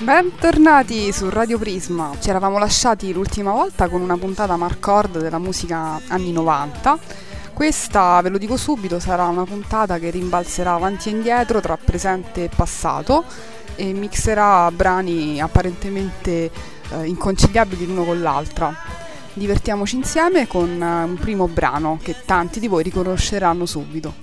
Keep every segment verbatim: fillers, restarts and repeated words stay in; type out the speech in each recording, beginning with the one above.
Bentornati su Radio Prisma. Ci eravamo lasciati l'ultima volta con una puntata Marcord della musica anni novanta. Questa, ve lo dico subito, sarà una puntata che rimbalzerà avanti e indietro tra presente e passato e mixerà brani apparentemente eh, inconciliabili l'uno con l'altra. Divertiamoci insieme con eh, un primo brano che tanti di voi riconosceranno subito.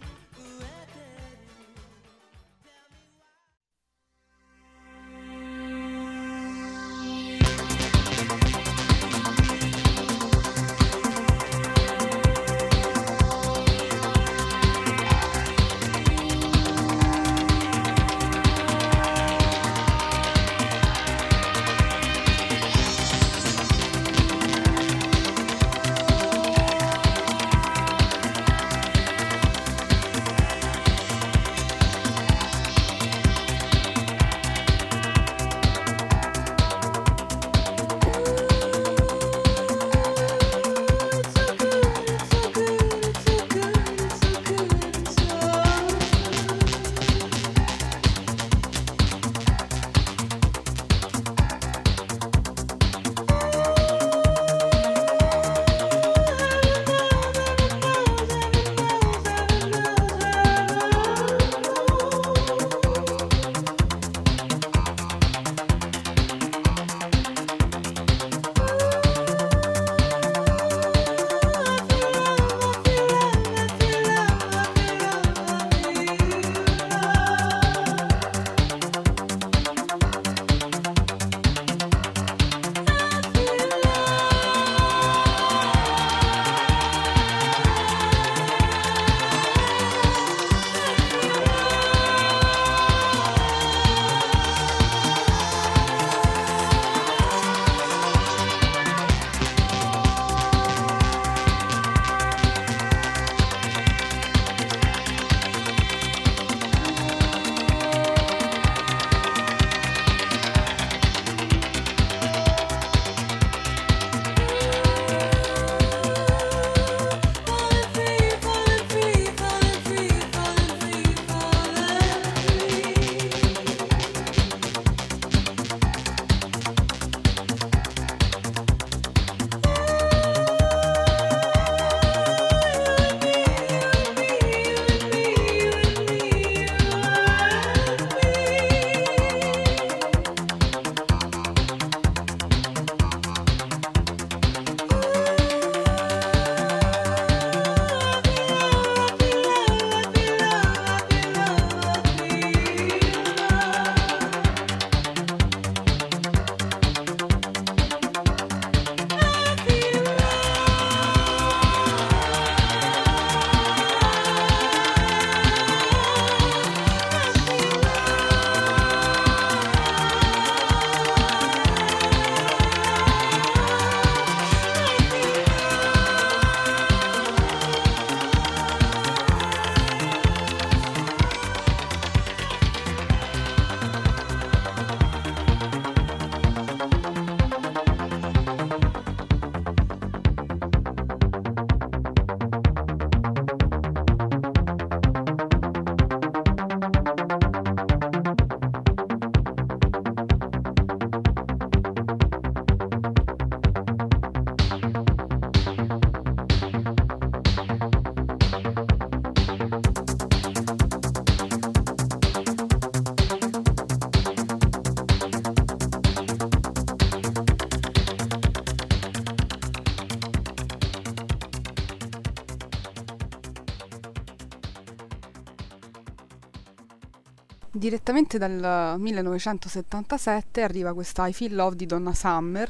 Direttamente dal millenovecentosettantasette arriva questa I Feel Love di Donna Summer,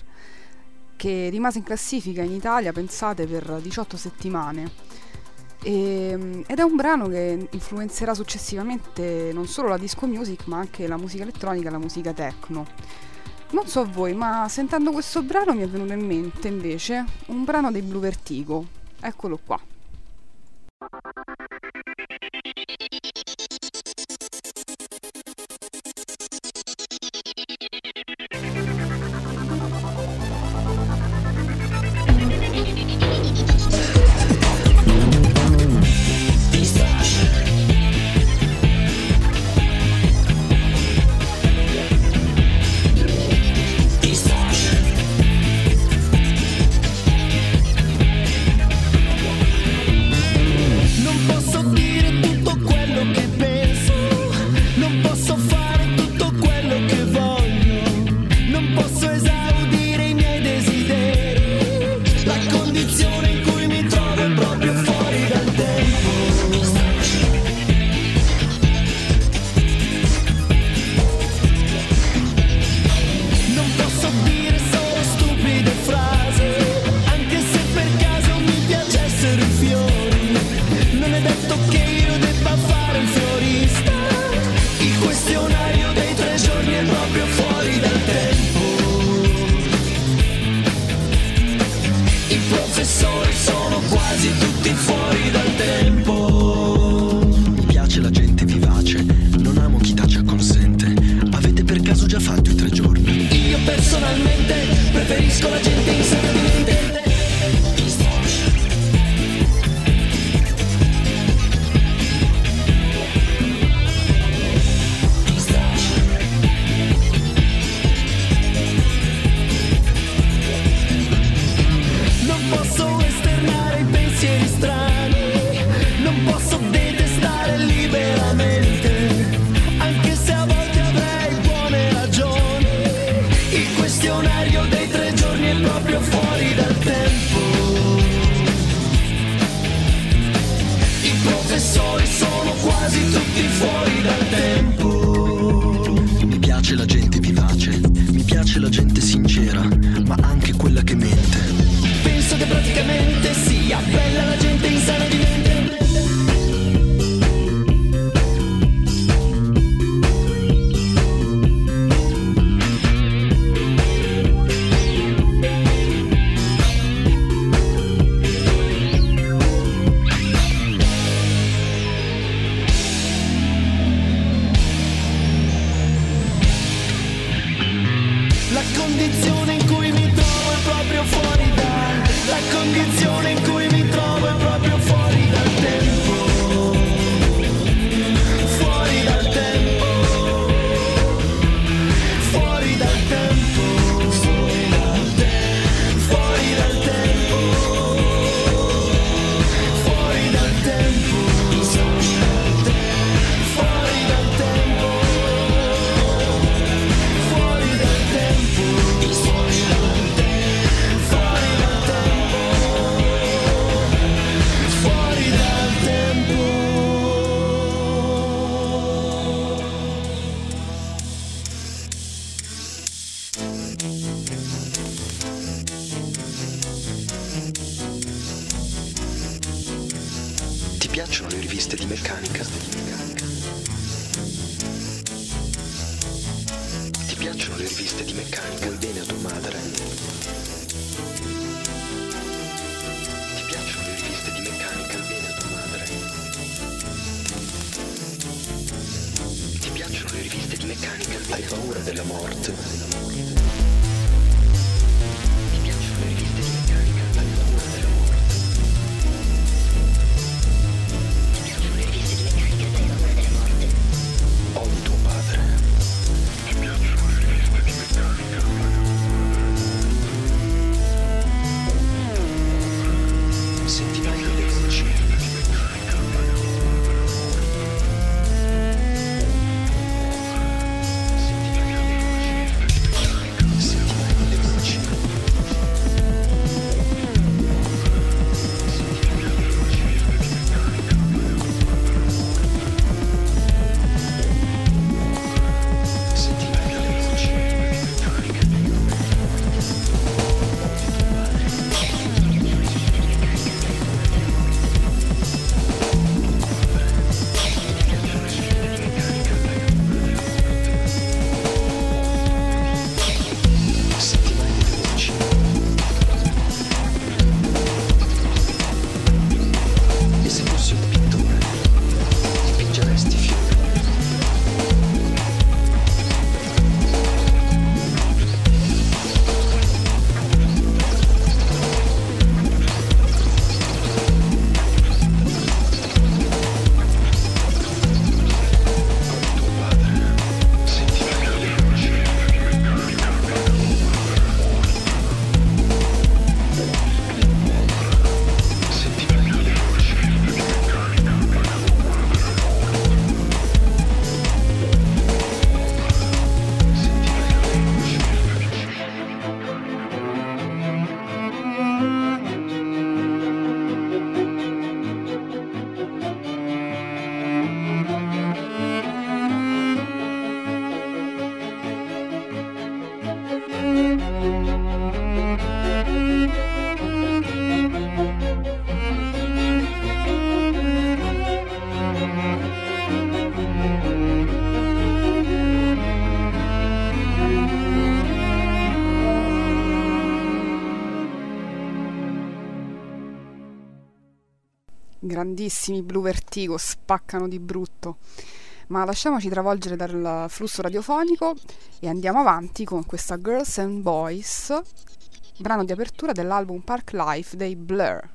che rimase in classifica in Italia, pensate, per diciotto settimane. E, ed è un brano che influenzerà successivamente non solo la disco music, ma anche la musica elettronica e la musica techno. Non so voi, ma sentendo questo brano mi è venuto in mente invece un brano dei Blue Vertigo. Eccolo qua. capisco la gente insana di mente. Non posso esternare i pensieri strani, non posso detestare liberamente, anche se a volte avrei buone ragioni. Il questionario dei tre giorni è proprio fuori dal tempo. I professori sono quasi tutti fuori dal tempo. Mi piace la gente vivace, mi piace la gente sincera, ma anche quella che mente. Penso che praticamente sia bella la gente insana di mente. La condizione in cui mi trovo è proprio fuori dal La condizione in cui mi trovo è proprio fuori dal tempo. Fuori dal tempo. Fuori dal tempo. Fuori dal tempo. Fuori dal tempo. Fuori dal tempo. Fuori dal tempo. Fuori dal tempo. Fuori dal tempo. Fuori dal tempo. Ti piacciono le riviste di meccanica? Ti piacciono le riviste di meccanica? Vuoi bene a tua madre? Ti piacciono le riviste di meccanica? Vuoi bene a tua madre? Ti piacciono le riviste di meccanica? Hai paura della morte? Ti piacciono le riviste di meccanica? Hai paura della morte? Ti piacciono le riviste di meccanica? Hai paura della morte? Odi tuo padre. Ti piacciono le riviste di meccanica? Senti meglio le voci. Senti meglio le voci. Senti meglio le voci. Senti meglio le voci. E se fossi un pittore, dipingeresti fiori. Odi tuo padre. Senti meglio le voci. Senti meglio le voci. Senti meglio le voci. Grandissimi Blue Vertigo, spaccano di brutto. Ma lasciamoci travolgere dal flusso radiofonico e andiamo avanti con questa Girls and Boys brano di apertura dell'album Park Life dei Blur.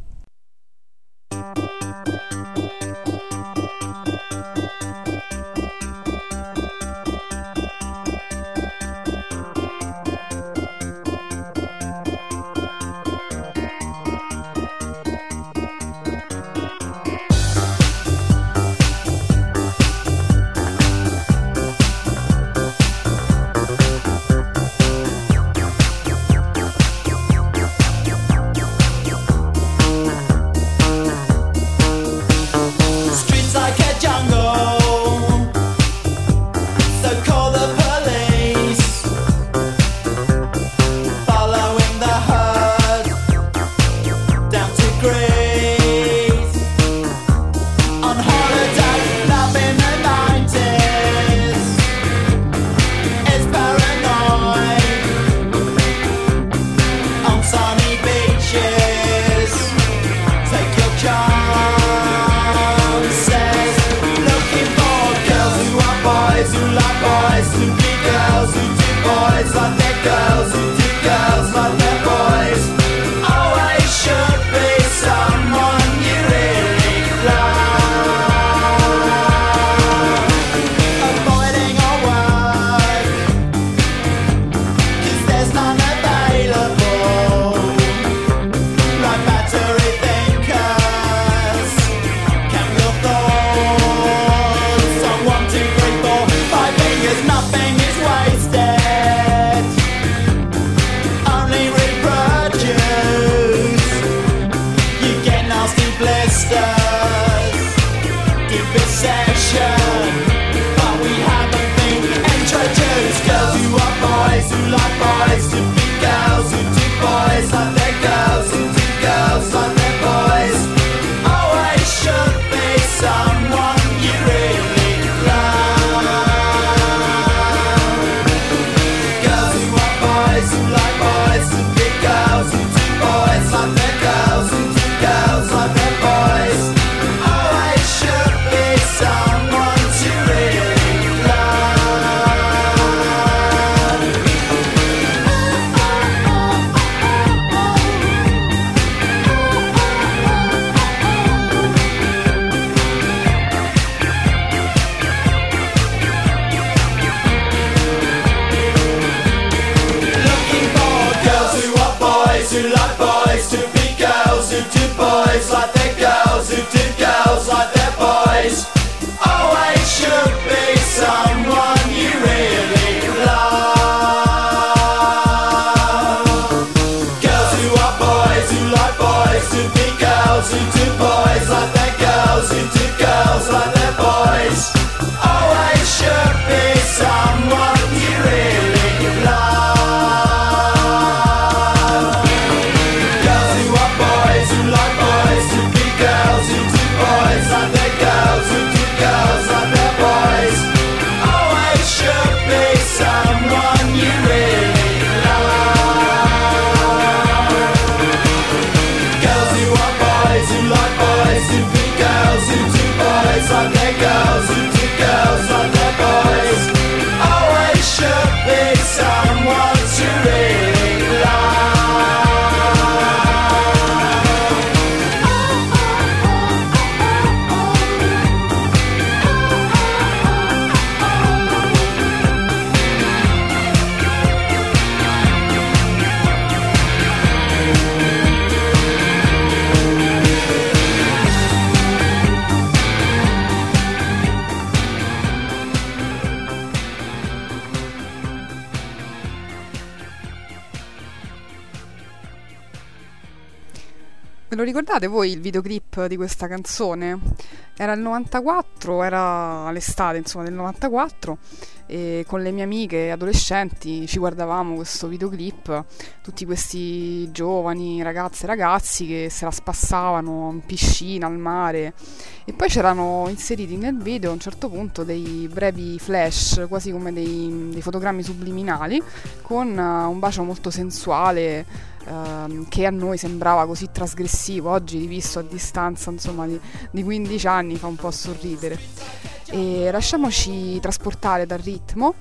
Ve lo ricordate voi il videoclip di questa canzone? Era il novantaquattro, era l'estate insomma del novantaquattro, e con le mie amiche adolescenti ci guardavamo questo videoclip, tutti questi giovani ragazze e ragazzi che se la spassavano in piscina, al mare, e poi c'erano inseriti nel video a un certo punto dei brevi flash, quasi come dei, dei fotogrammi subliminali, con uh, un bacio molto sensuale, Uh, che a noi sembrava così trasgressivo. Oggi, rivisto a distanza insomma di, di quindici anni, fa un po' sorridere. E lasciamoci trasportare dal ritmo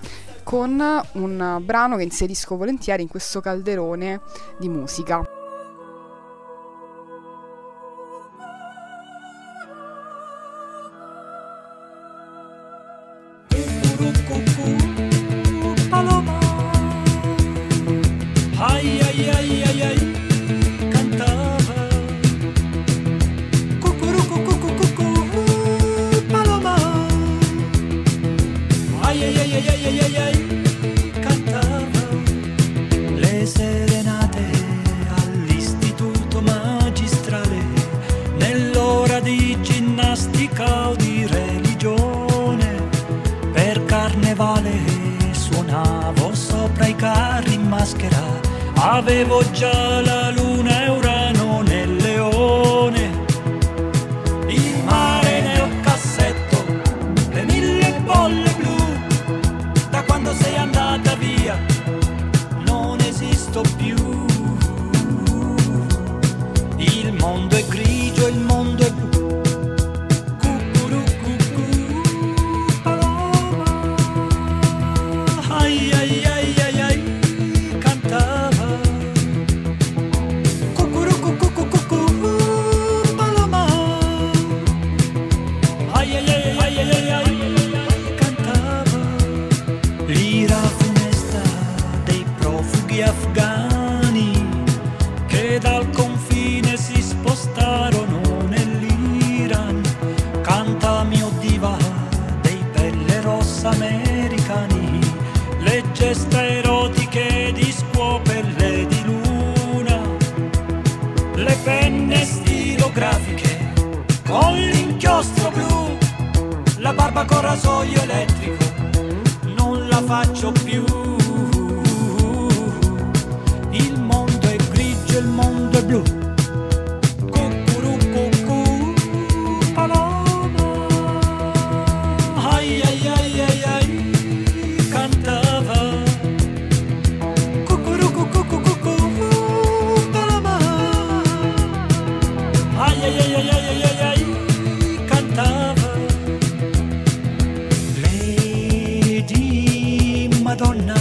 con un brano che inserisco volentieri in questo calderone di musica. Ai ai ai ai ai, cantava. Cucurucu cucurucu paloma. Ai ai ai ai ai ai ai, cantava. Le serenate all'istituto magistrale, nell'ora di ginnastica o di religione, per carnevale suonavo sopra i carri in maschera. Avevo già la luna e Urano nel leone, il mare nel cassetto, le mille bolle blu. Da quando sei andata via non esisto più. Il mondo è grigio, il mondo è blu. Cucurucucu, paloma. Ai ai ai ai ai, cantava. Afghani che dal confine si spostarono nell'Iran, canta mio diva dei pelle rossa americani, le gesta erotiche di scuopelle di luna, le penne stilografiche con l'inchiostro blu, la barba con rasoio elettrico non la faccio più. Il mondo è grigio, il mondo è blu. Cucurucucu, paloma. Ai ai ai ai ai, cantava. Cucurucucucucu, paloma. Ai ai ai ai ai ai ai, cantava. Lady Madonna,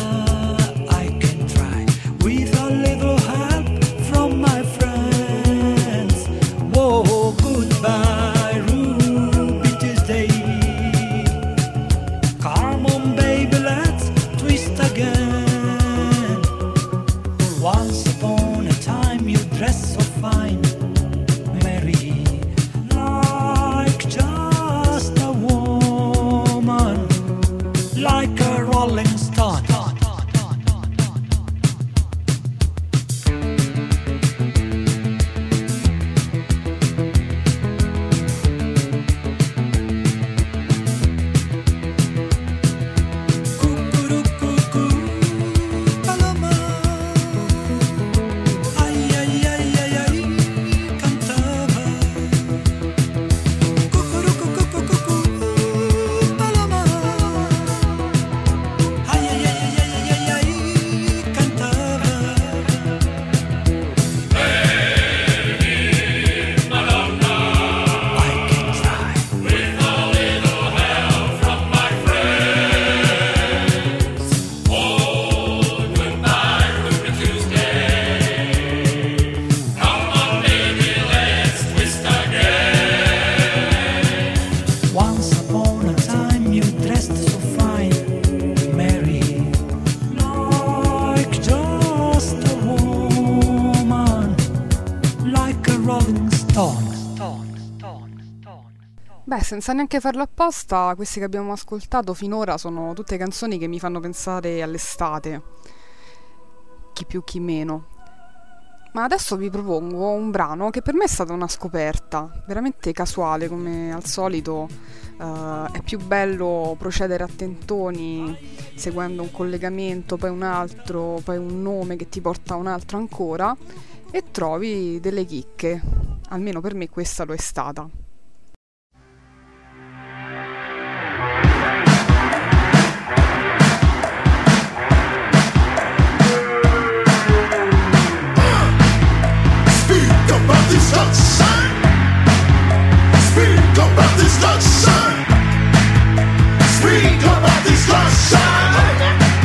Beh, senza neanche farlo apposta, queste che abbiamo ascoltato finora sono tutte canzoni che mi fanno pensare all'estate, chi più chi meno. Ma adesso vi propongo un brano che per me è stata una scoperta, veramente casuale, come al solito. Uh, è più bello procedere a tentoni, seguendo un collegamento, poi un altro, poi un nome che ti porta a un altro ancora, e trovi delle chicche. Almeno per me questa lo è stata. Speak about destruction. Speak about destruction.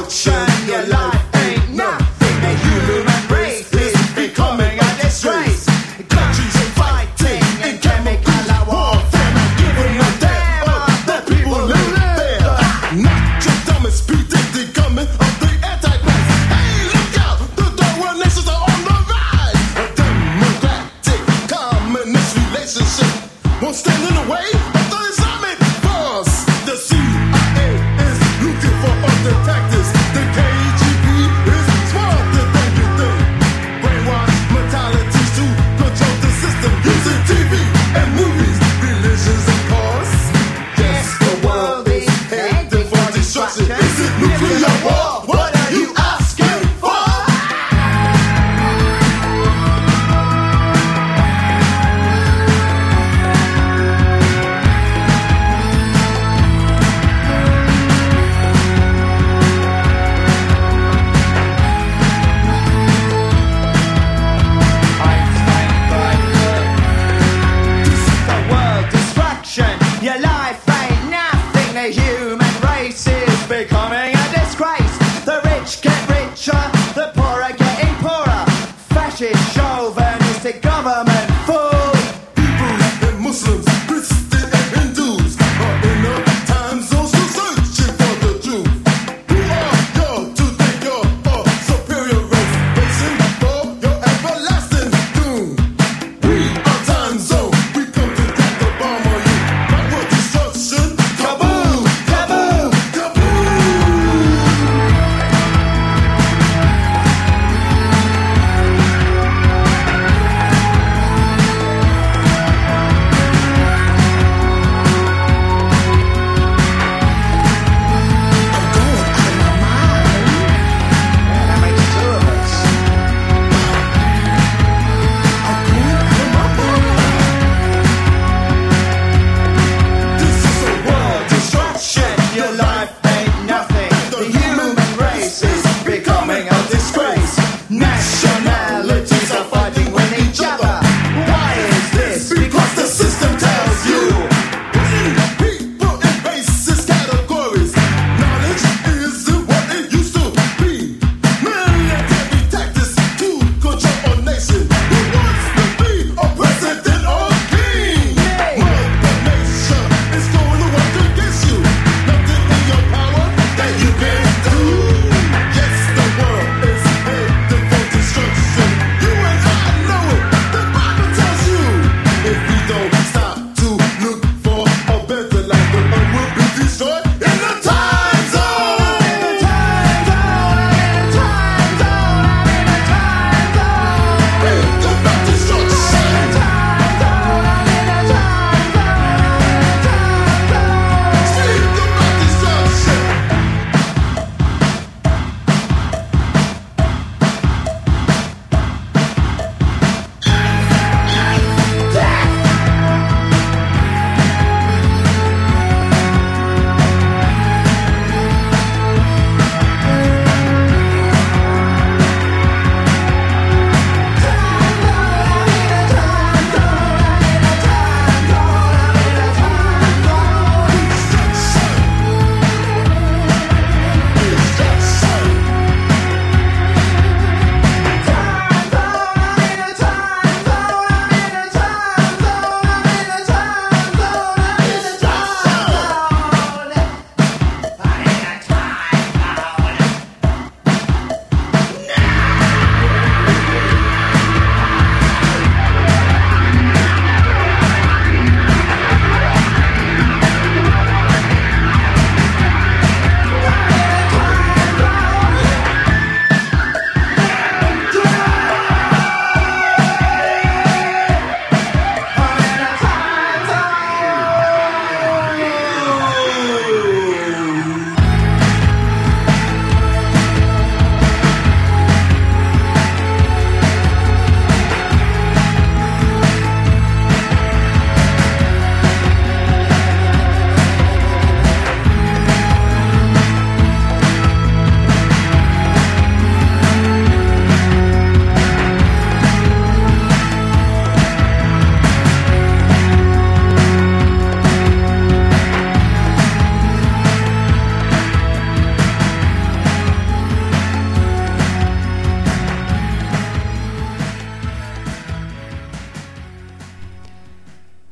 Corruption, your life ain't nothing. The human race is becoming a disgrace. Countries fighting in chemical warfare, not giving a damn about the people live there. Not your dumbest speed, they coming of the Antichrist. Hey, look out, the Darwin nations are on the rise. A democratic communist relationship won't stand in the way of the Islamic force. The C I A is looking for other tactics. The K G B is smarter than you think. Brainwash mentalities to control the system using T V and movies, religions and cars. Yes, the world is headed for destruction. Is it nuclear war? What are you asking for?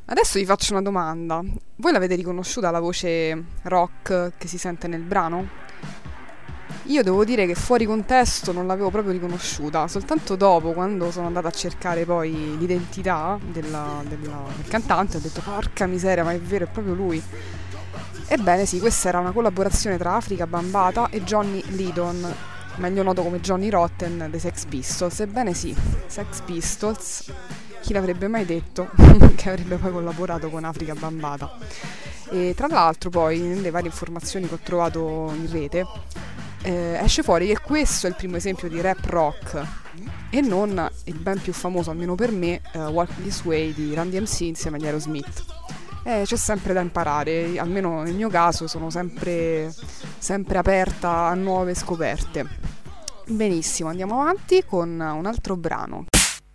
Adesso vi faccio una domanda. Voi l'avete riconosciuta la voce rock che si sente nel brano? Io devo dire che fuori contesto non l'avevo proprio riconosciuta, soltanto dopo, quando sono andata a cercare poi l'identità della, della, del cantante, ho detto porca miseria, ma è vero, è proprio lui. Ebbene sì, questa era una collaborazione tra Afrika Bambaataa e Johnny Lydon, meglio noto come Johnny Rotten dei Sex Pistols. Ebbene sì, Sex Pistols, chi l'avrebbe mai detto che avrebbe poi collaborato con Afrika Bambaataa. E tra l'altro poi nelle varie informazioni che ho trovato in rete eh, esce fuori che questo è il primo esempio di rap rock e non il ben più famoso, almeno per me, uh, Walk This Way di Randy M C insieme agli Aerosmith. Eh, c'è sempre da imparare, almeno nel mio caso sono sempre, sempre aperta a nuove scoperte. Benissimo, andiamo avanti con un altro brano.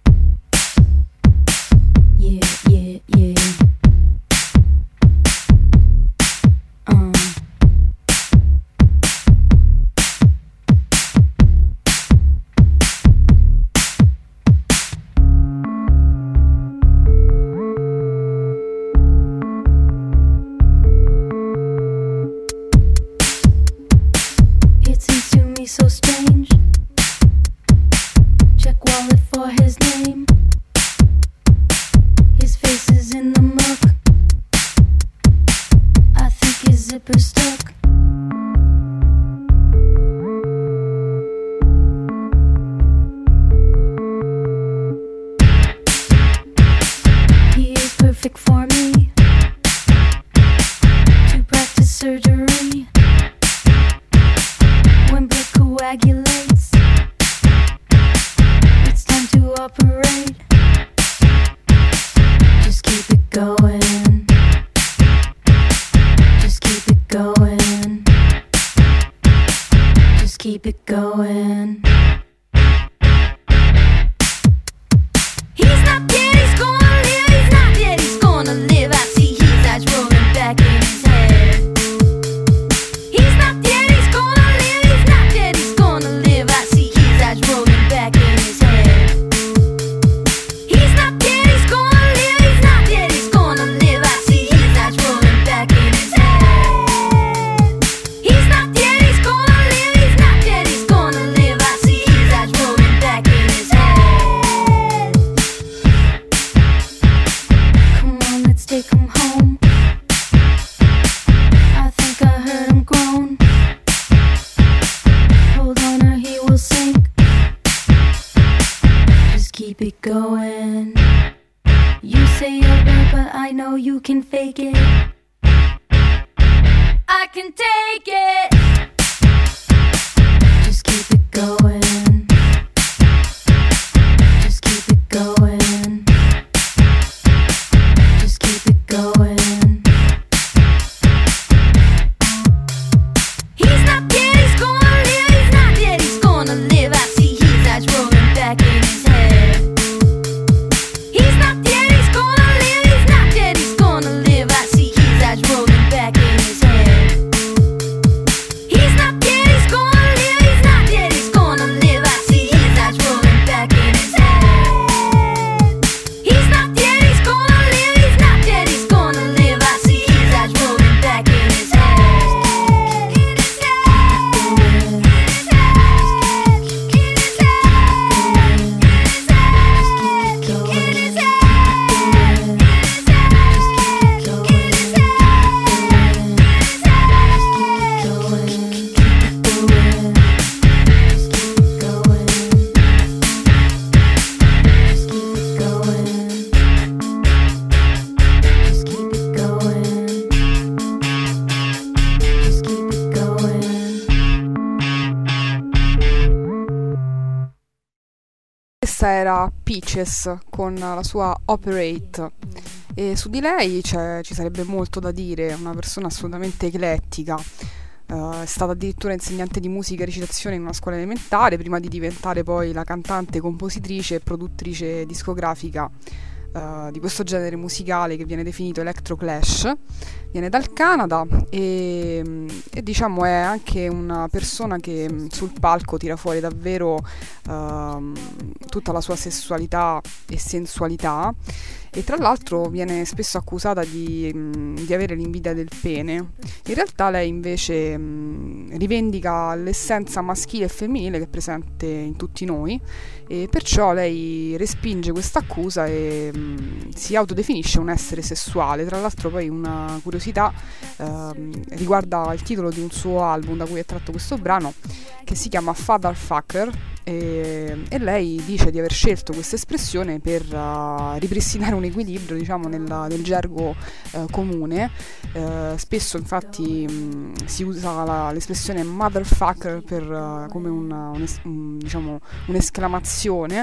Yeah, yeah, yeah. Uh. It seems to me so strange. Check wallet for his name. His face is in the muck. I think his zipper's stuck. He is perfect for me to practice surgery. When blood coagulates, it's time to operate. Just keep it going. Just keep it going. Just keep it going. He's not dead, he's gonna live. He's not dead, he's gonna live. I see his eyes rolling back in his head. He's not dead, he's gonna live. He's not dead, he's gonna live. I see his eyes rolling back in his head. He's not dead, he's gonna live. He's not dead, he's gonna live. I see his eyes rolling back in his head. He's not dead, he's gonna live. He's not dead, he's gonna live. I see his eyes rolling back in his head. Come on, let's take him home. I think I heard him groan. Hold on or he will sink. Just keep it going. You say you're bad, but I know you can fake it. I can take it. Just keep it going. Just keep it going. Just keep it going. He's not dead, he's gonna live. He's not dead, he's gonna live. I see his eyes rolling back in his head. He's not dead, he's gonna live. He's not dead, he's gonna live. I see his eyes rolling back in his head. He's not dead, he's gonna live. He's not dead, he's gonna live. I see his eyes rolling back in his head. He's not dead, he's gonna live. He's not dead, he's gonna live. I see his eyes rolling back in his head. In his head. In his head. In his head. In his head. In his head. Questa era Peaches con la sua Operate e su di lei c'è, ci sarebbe molto da dire, una persona assolutamente eclettica. Uh, è stata addirittura insegnante di musica e recitazione in una scuola elementare prima di diventare poi la cantante, compositrice e produttrice discografica uh, di questo genere musicale che viene definito Electro Clash. Viene dal Canada e, e diciamo è anche una persona che sul palco tira fuori davvero uh, tutta la sua sessualità e sensualità e tra l'altro viene spesso accusata di, mh, di avere l'invidia del pene. In realtà lei invece mh, rivendica l'essenza maschile e femminile che è presente in tutti noi, e perciò lei respinge questa accusa e mh, si autodefinisce un essere sessuale. Tra l'altro poi una curiosità eh, riguarda il titolo di un suo album da cui è tratto questo brano, che si chiama Fatherfucker, e, e lei dice di aver scelto questa espressione per uh, ripristinare un equilibrio, diciamo, nel, nel gergo uh, comune. Uh, spesso infatti mh, si usa la, l'espressione motherfucker per, uh, come una, un, un, diciamo, un'esclamazione,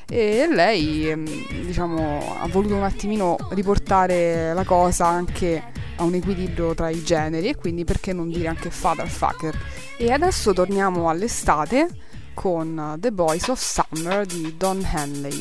e lei diciamo ha voluto un attimino riportare la cosa anche a un equilibrio tra i generi, e quindi perché non dire anche fatherfucker. E adesso torniamo all'estate con The Boys of Summer di Don Henley.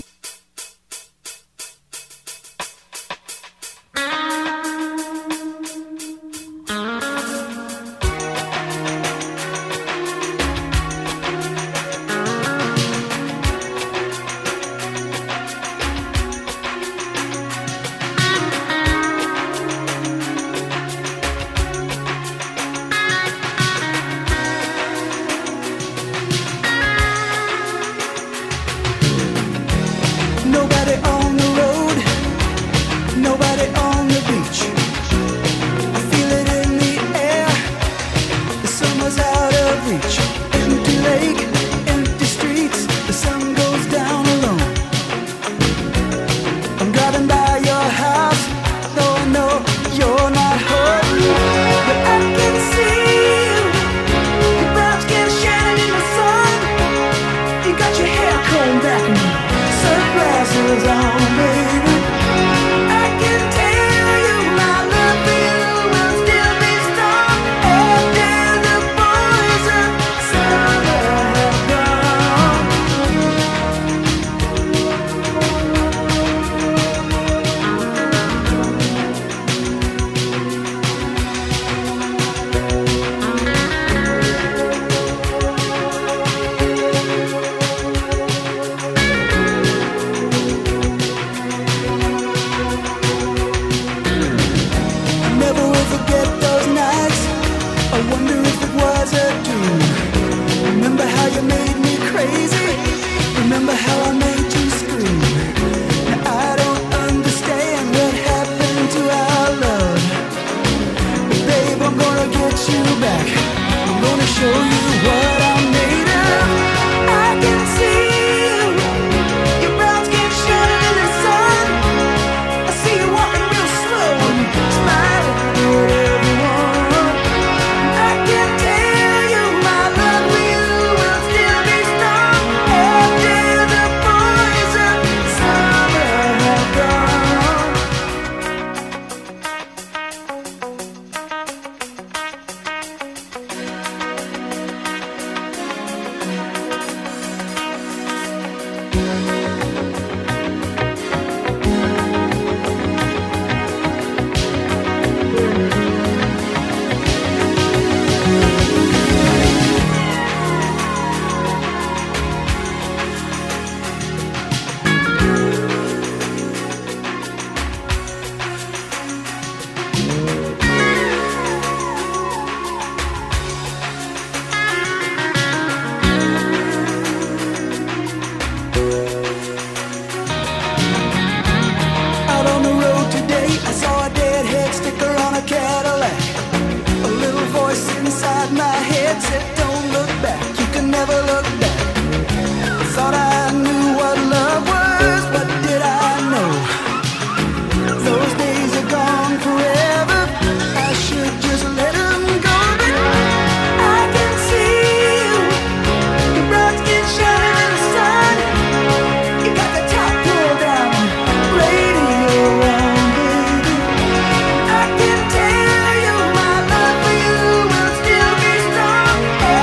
I can tell you my love for you will still be strong.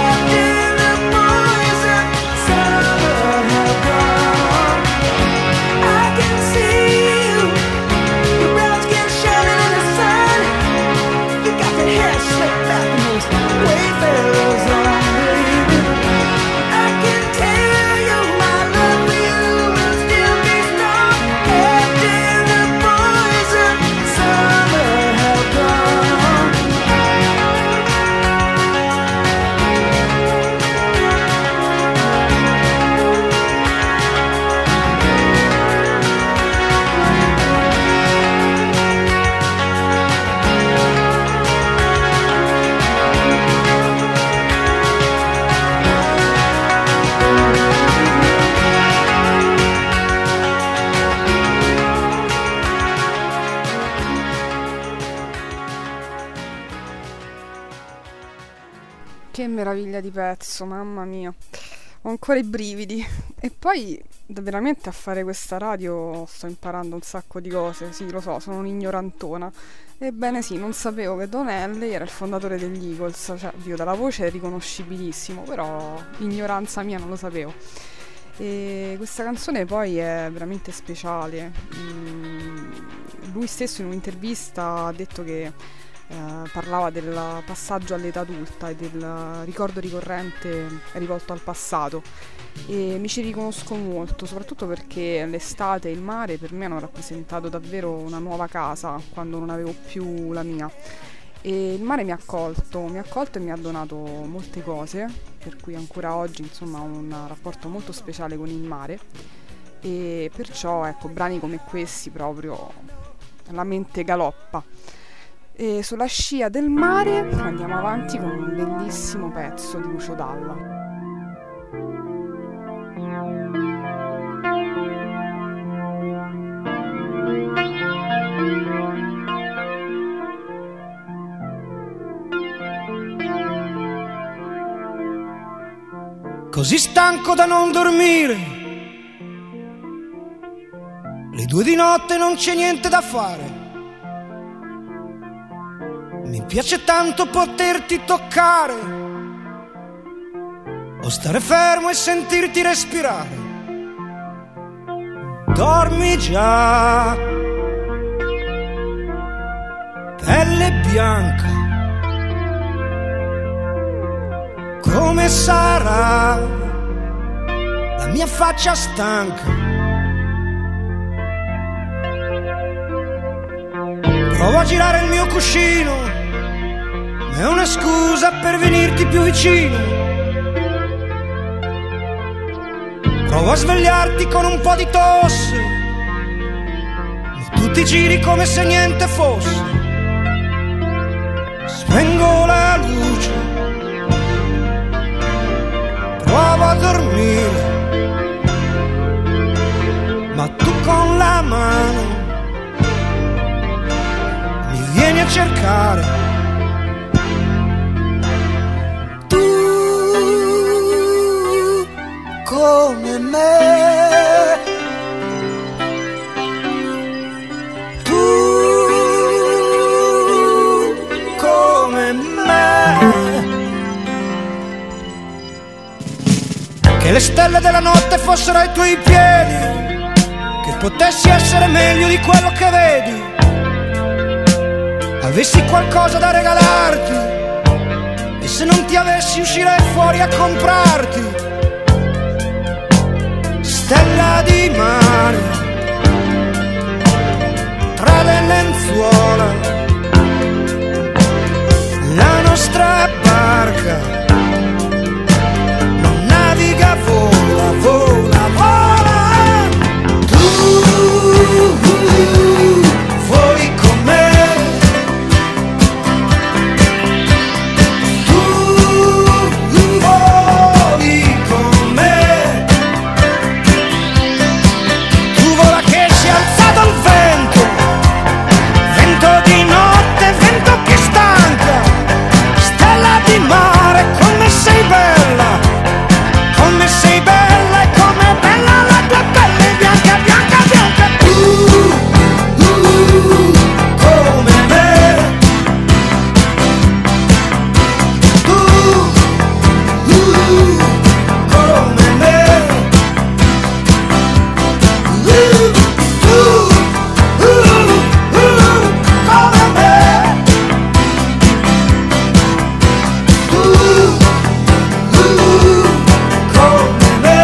Che meraviglia di pezzo, mamma mia. Ho ancora i brividi. E poi veramente a fare questa radio sto imparando un sacco di cose. Sì, lo so, sono un'ignorantona. Ebbene sì, non sapevo che Don Henley era il fondatore degli Eagles. Cioè, Dio, dalla voce è riconoscibilissimo, però ignoranza mia, non lo sapevo. E questa canzone poi è veramente speciale. Mm, lui stesso in un'intervista ha detto che eh, parlava del passaggio all'età adulta e del ricordo ricorrente rivolto al passato, e mi ci riconosco molto, soprattutto perché l'estate e il mare per me hanno rappresentato davvero una nuova casa quando non avevo più la mia. E il mare mi ha accolto, mi ha accolto e mi ha donato molte cose, per cui ancora oggi insomma ho un rapporto molto speciale con il mare, e perciò ecco, brani come questi proprio la mente galoppa. E sulla scia del mare andiamo avanti con un bellissimo pezzo di Lucio Dalla. Così stanco da non dormire, le due di notte non c'è niente da fare. Mi piace tanto poterti toccare o stare fermo e sentirti respirare. Dormi già, pelle bianca, come sarà la mia faccia stanca. Provo a girare il mio cuscino, ma è una scusa per venirti più vicino. Provo a svegliarti con un po' di tosse, ma tu ti giri come se niente fosse. Spengo la luce, provo a dormire, ma tu con la mano mi vieni a cercare. Tu come me, tu come me. Che le stelle della notte fossero ai tuoi piedi, che potessi essere meglio di quello che vedi, avessi qualcosa da regalarti, e se non ti avessi uscirei fuori a comprarti. Stella di mare, tra le lenzuola, la nostra barca non naviga, vola, vola, vola. Tu vuoi con me, tu vuoi con me, tu vola che si è alzato il vento, vento di notte, vento che stanca. Stella di mare, come sei bella, come sei bella e come bella la tua pelle bianca, bianca, bianca. Tu, uh, come me, tu, uh, come me, uh, tu, uh, uh, come me, tu, come me.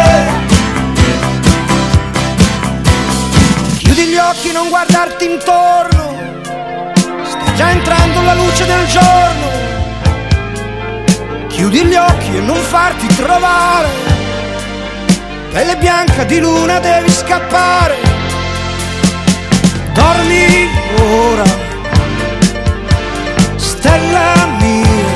Chiudi gli occhi, non guardarti intorno, sta già entrando la luce del giorno. Chiudi gli occhi e non farti trovare, pelle bianca di luna devi scappare. Dormi ora, stella mia,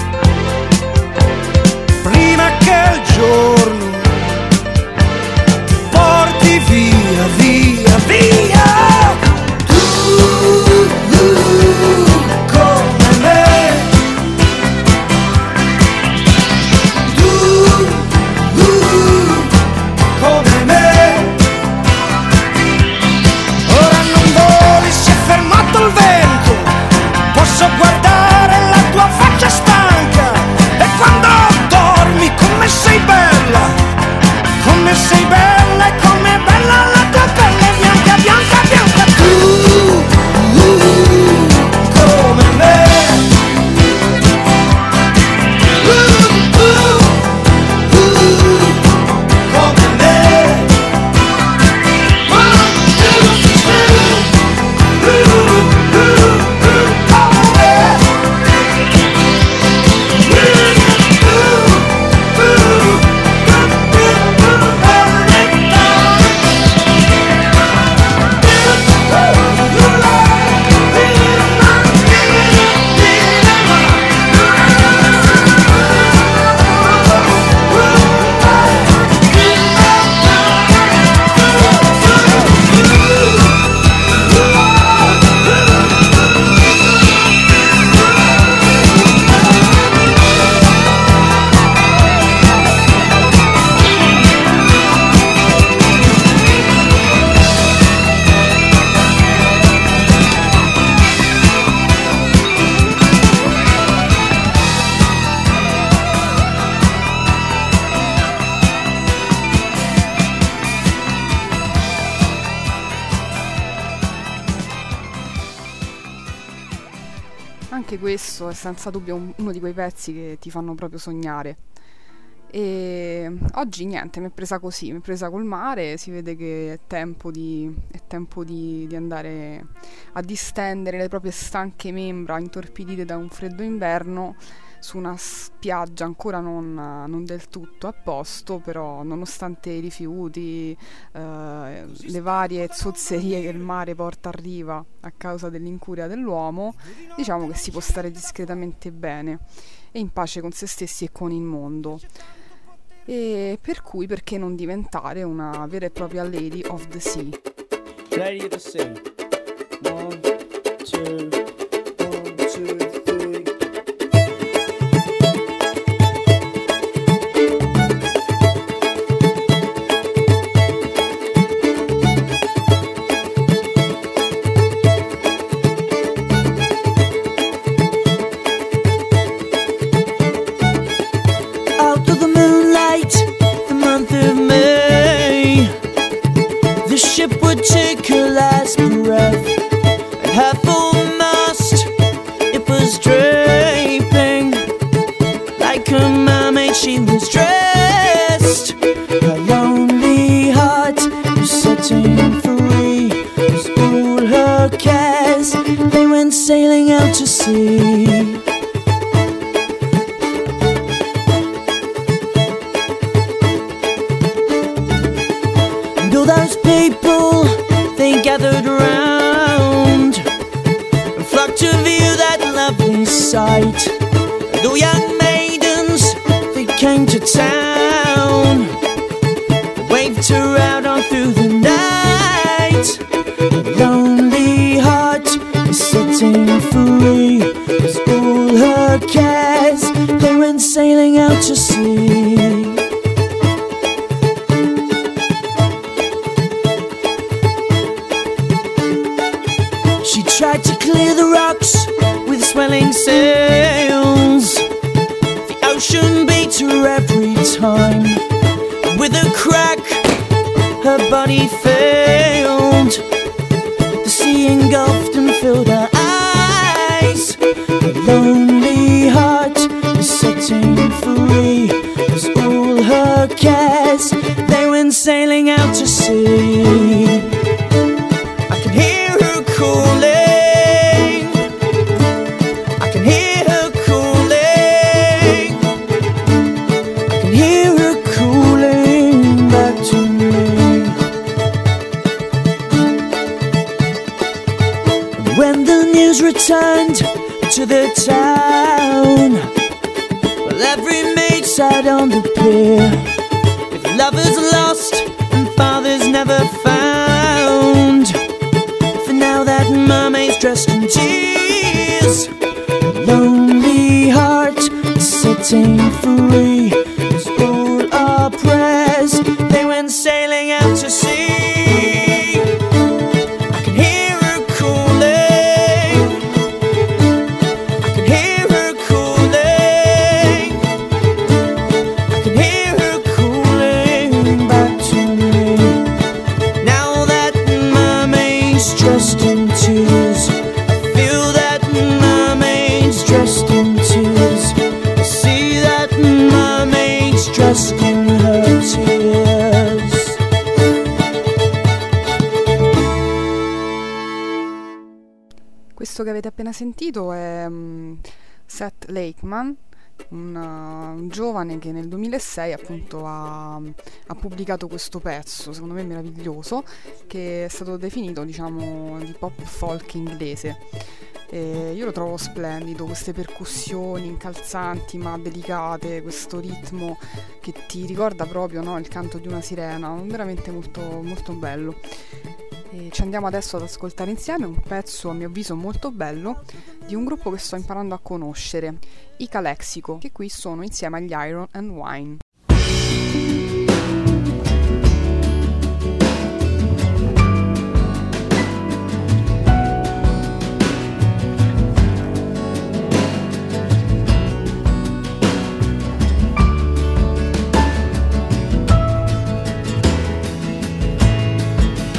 prima che il giorno ti porti via, via, via. Tu, uh, come me, Anche questo è senza dubbio un- uno di quei pezzi che ti fanno proprio sognare. E oggi niente, mi è presa così, mi è presa col mare, si vede che è tempo di, è tempo di, di andare a distendere le proprie stanche membra intorpidite da un freddo inverno su una spiaggia ancora non, non del tutto a posto, però nonostante i rifiuti, eh, le varie zozzerie che il mare porta a riva a causa dell'incuria dell'uomo, diciamo che si può stare discretamente bene e in pace con se stessi e con il mondo. E per cui perché non diventare una vera e propria Lady of the Sea? Lady of the Sea. One, two, one, two, three. Out of the moonlight, the month of May, the ship would take her last breath, and her foremast it was draping like a mermaid. She was dressed, her lonely heart was setting free. 'Cause all her cares, they went sailing out to sea. And all those people, they gathered round and flocked to view that lovely sight. And all young maidens, they came to town, waved her out on through the night. Her lonely heart is setting free. 'Cause all her cares, they went sailing out to sea. She tried to clear the rocks with swelling sails. The ocean beat her every time. With a crack, her body failed. The sea engulfed and filled her eyes. Her lonely heart is setting free. 'Cause all her cares, they went sailing out to sea. I can hear her calling. I can hear her calling. I can hear her calling back to me. And when the news returned to the town, well, every maid sat on the pier, with lovers lost and fathers never found. For now that mermaid's dressed in tears, her lonely heart is setting free. 'Cause all our prayers, they went sailing out to sea. I can hear her calling. I can hear her calling. I can hear her calling back to me. Now that mermaid's dressed in tears, I feel that mermaid's dressed in tears. I see that mermaid's dressed in her tears. Questo che avete appena sentito è mm, Seth Lakeman, un, uh, un giovane che nel duemilasei appunto ha, ha pubblicato questo pezzo, secondo me meraviglioso, che è stato definito, diciamo, di pop folk inglese. E io lo trovo splendido, queste percussioni incalzanti ma delicate, questo ritmo che ti ricorda proprio, no, il canto di una sirena, veramente molto, molto bello. E ci andiamo adesso ad ascoltare insieme un pezzo a mio avviso molto bello di un gruppo che sto imparando a conoscere, i Calexico, che qui sono insieme agli Iron and Wine.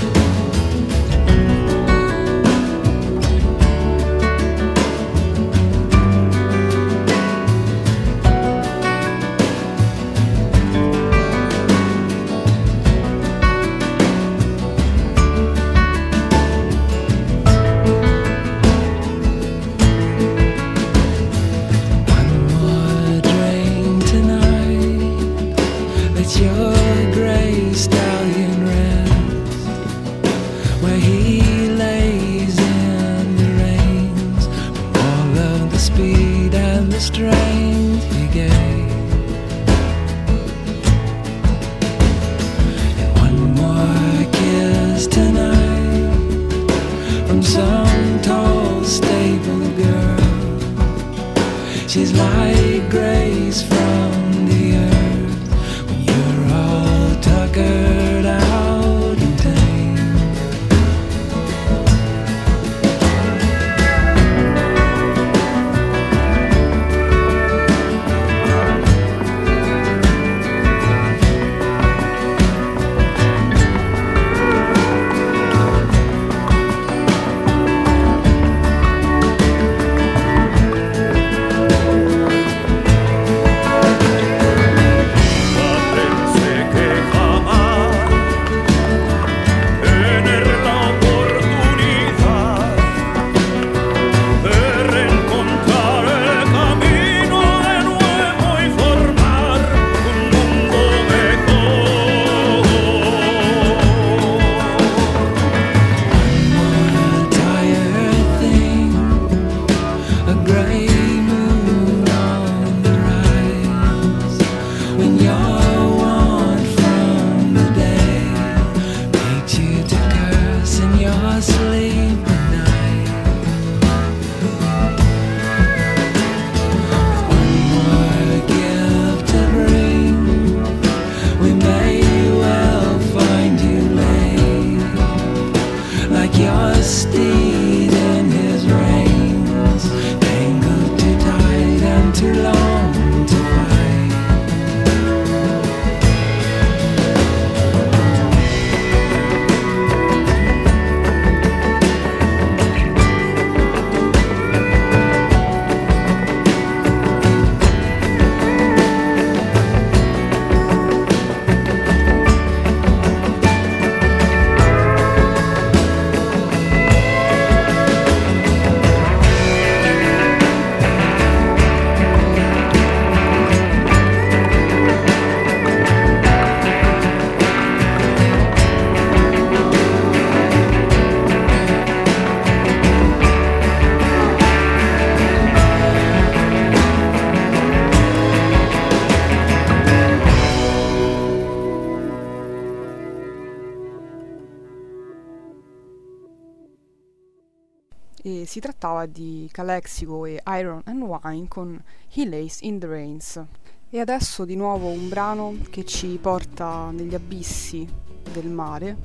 I She's like grace from the earth when you're all tuckered out and tame. E si trattava di Calexico e Iron and Wine con He Lays in the Rains. E adesso di nuovo un brano che ci porta negli abissi del mare,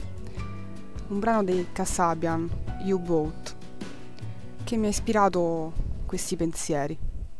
un brano dei Kasabian, U-Boat, che mi ha ispirato questi pensieri.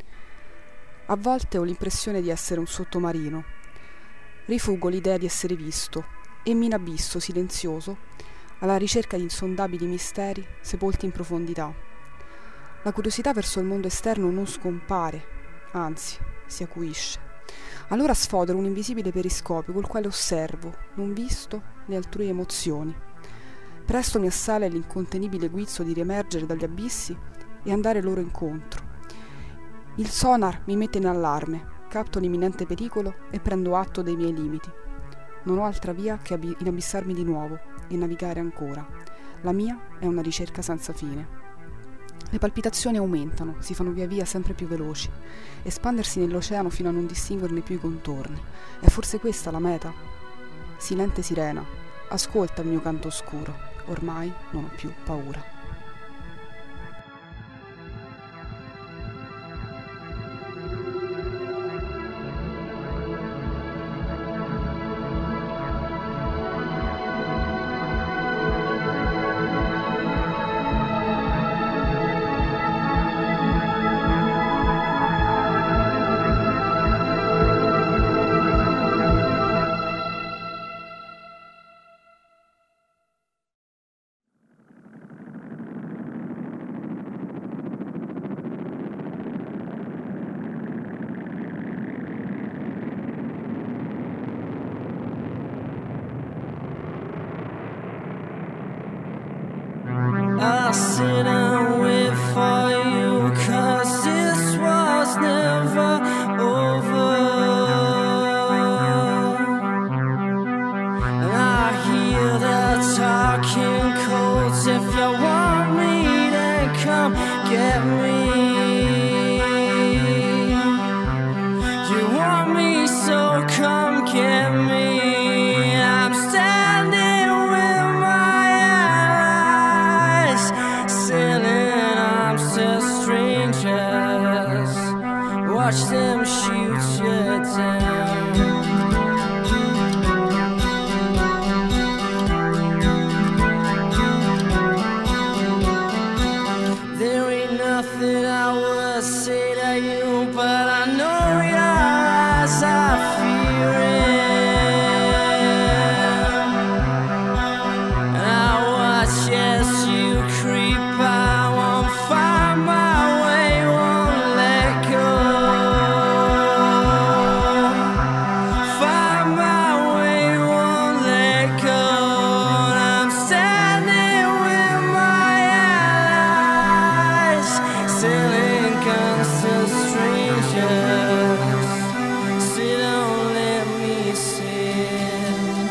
A volte ho l'impressione di essere un sottomarino, rifugo l'idea di essere visto e mi inabisso silenzioso alla ricerca di insondabili misteri sepolti in profondità. La curiosità verso il mondo esterno non scompare, anzi, si acuisce. Allora sfodero un invisibile periscopio col quale osservo, non visto, le altrui emozioni. Presto mi assale l'incontenibile guizzo di riemergere dagli abissi e andare loro incontro. Il sonar mi mette in allarme, capto l'imminente pericolo e prendo atto dei miei limiti. Non ho altra via che ab- inabissarmi di nuovo e navigare ancora. La mia è una ricerca senza fine. Le palpitazioni aumentano, si fanno via via sempre più veloci, espandersi nell'oceano fino a non distinguerne più i contorni. È forse questa la meta? Silente sirena, ascolta il mio canto oscuro, ormai non ho più paura. I sit and wait for you, 'cause this was never over. And I hear the talking codes. If you want me, then come get me. You want me, so come get me. I'm standing with my eyes sailing, I'm still strangers watch them shoot you down. There ain't nothing I would say to you, but I know your eyes are fearing. And I watch as you creep, I won't find my way, won't let go. Find my way, won't let go. And I'm standing with my allies, sailing constant strangers. Say don't let me sin.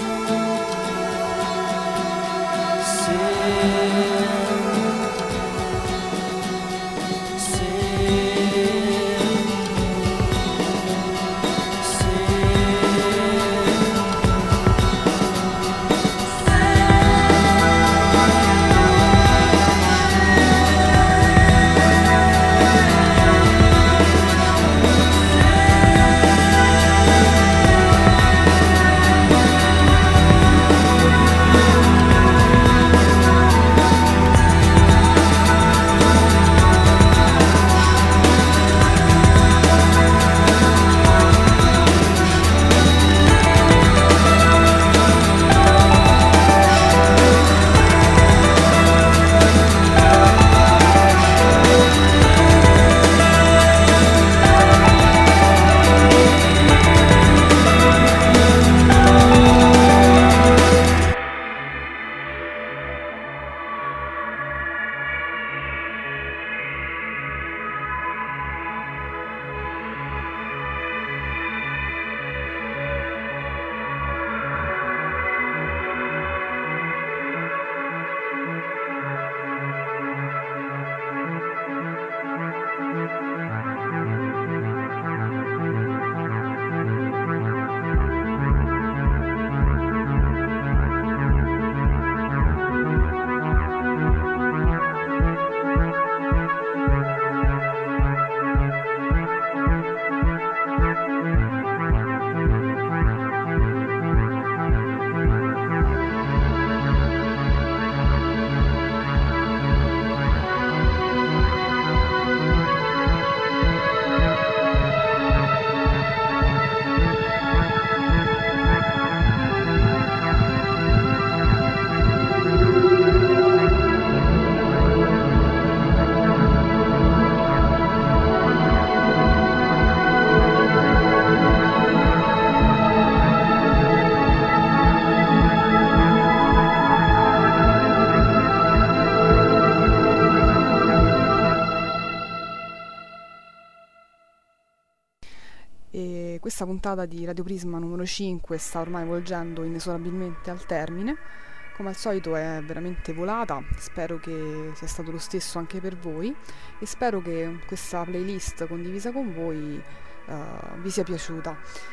E questa puntata di Radio Prisma numero cinque sta ormai volgendo inesorabilmente al termine. Come al solito è veramente volata, spero che sia stato lo stesso anche per voi e spero che questa playlist condivisa con voi uh, vi sia piaciuta.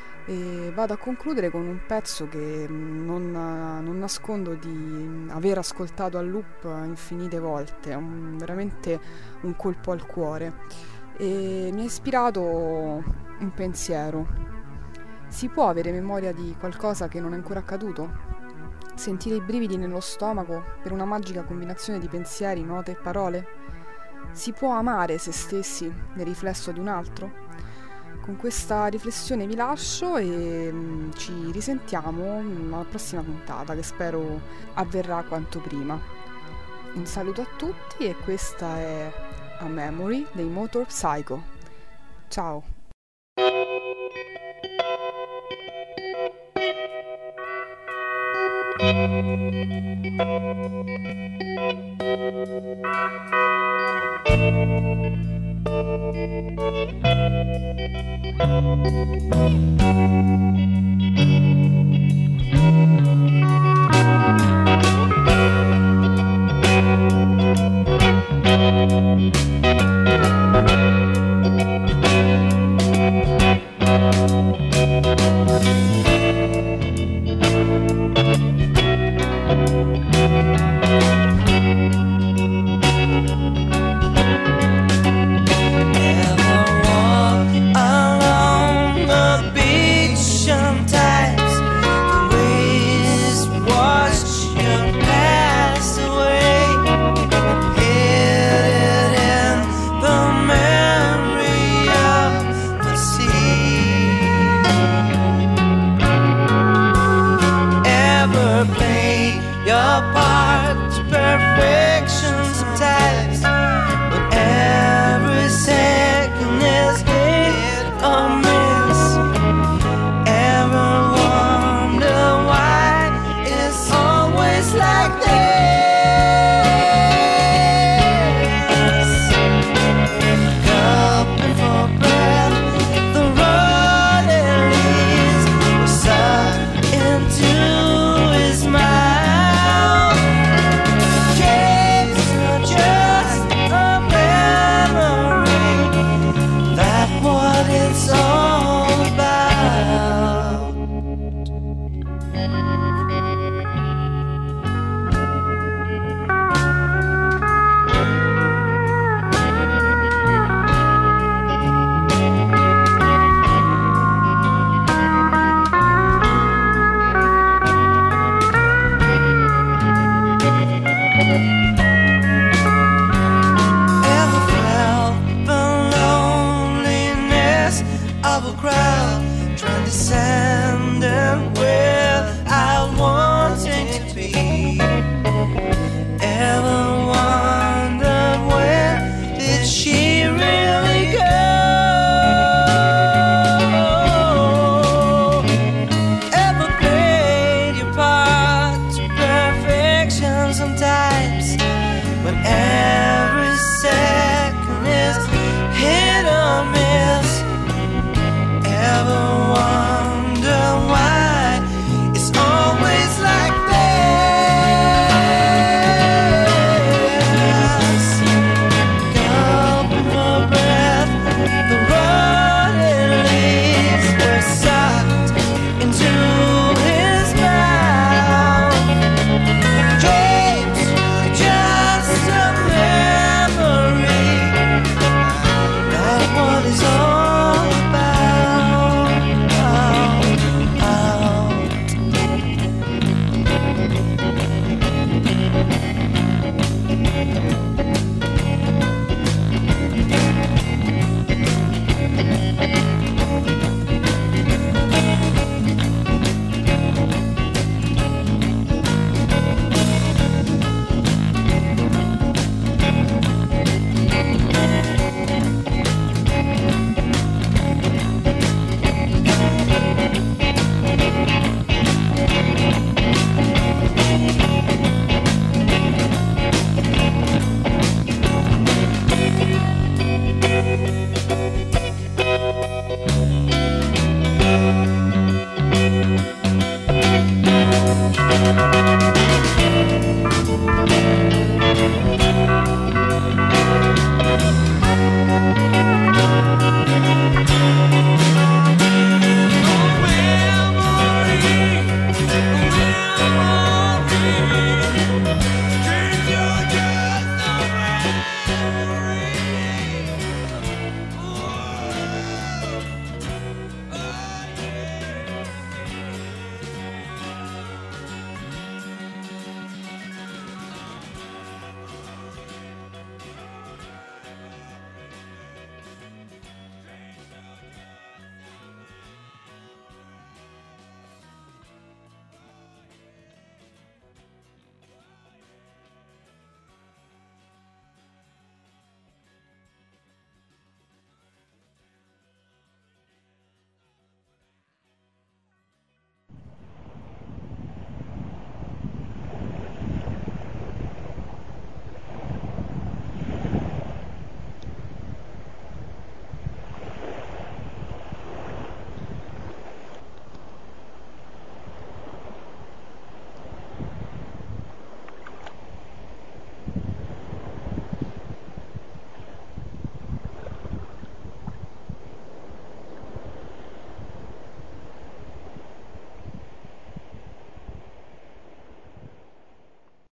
E vado a concludere con un pezzo che non, non nascondo di aver ascoltato a loop infinite volte, è un, veramente un colpo al cuore e mi ha ispirato un pensiero. Si può avere memoria di qualcosa che non è ancora accaduto? Sentire i brividi nello stomaco per una magica combinazione di pensieri, note e parole? Si può amare se stessi nel riflesso di un altro? Con questa riflessione vi lascio e mm, ci risentiamo alla prossima puntata che spero avverrà quanto prima. Un saluto a tutti e questa è A Memory dei Motor Psycho. Ciao! Thank you.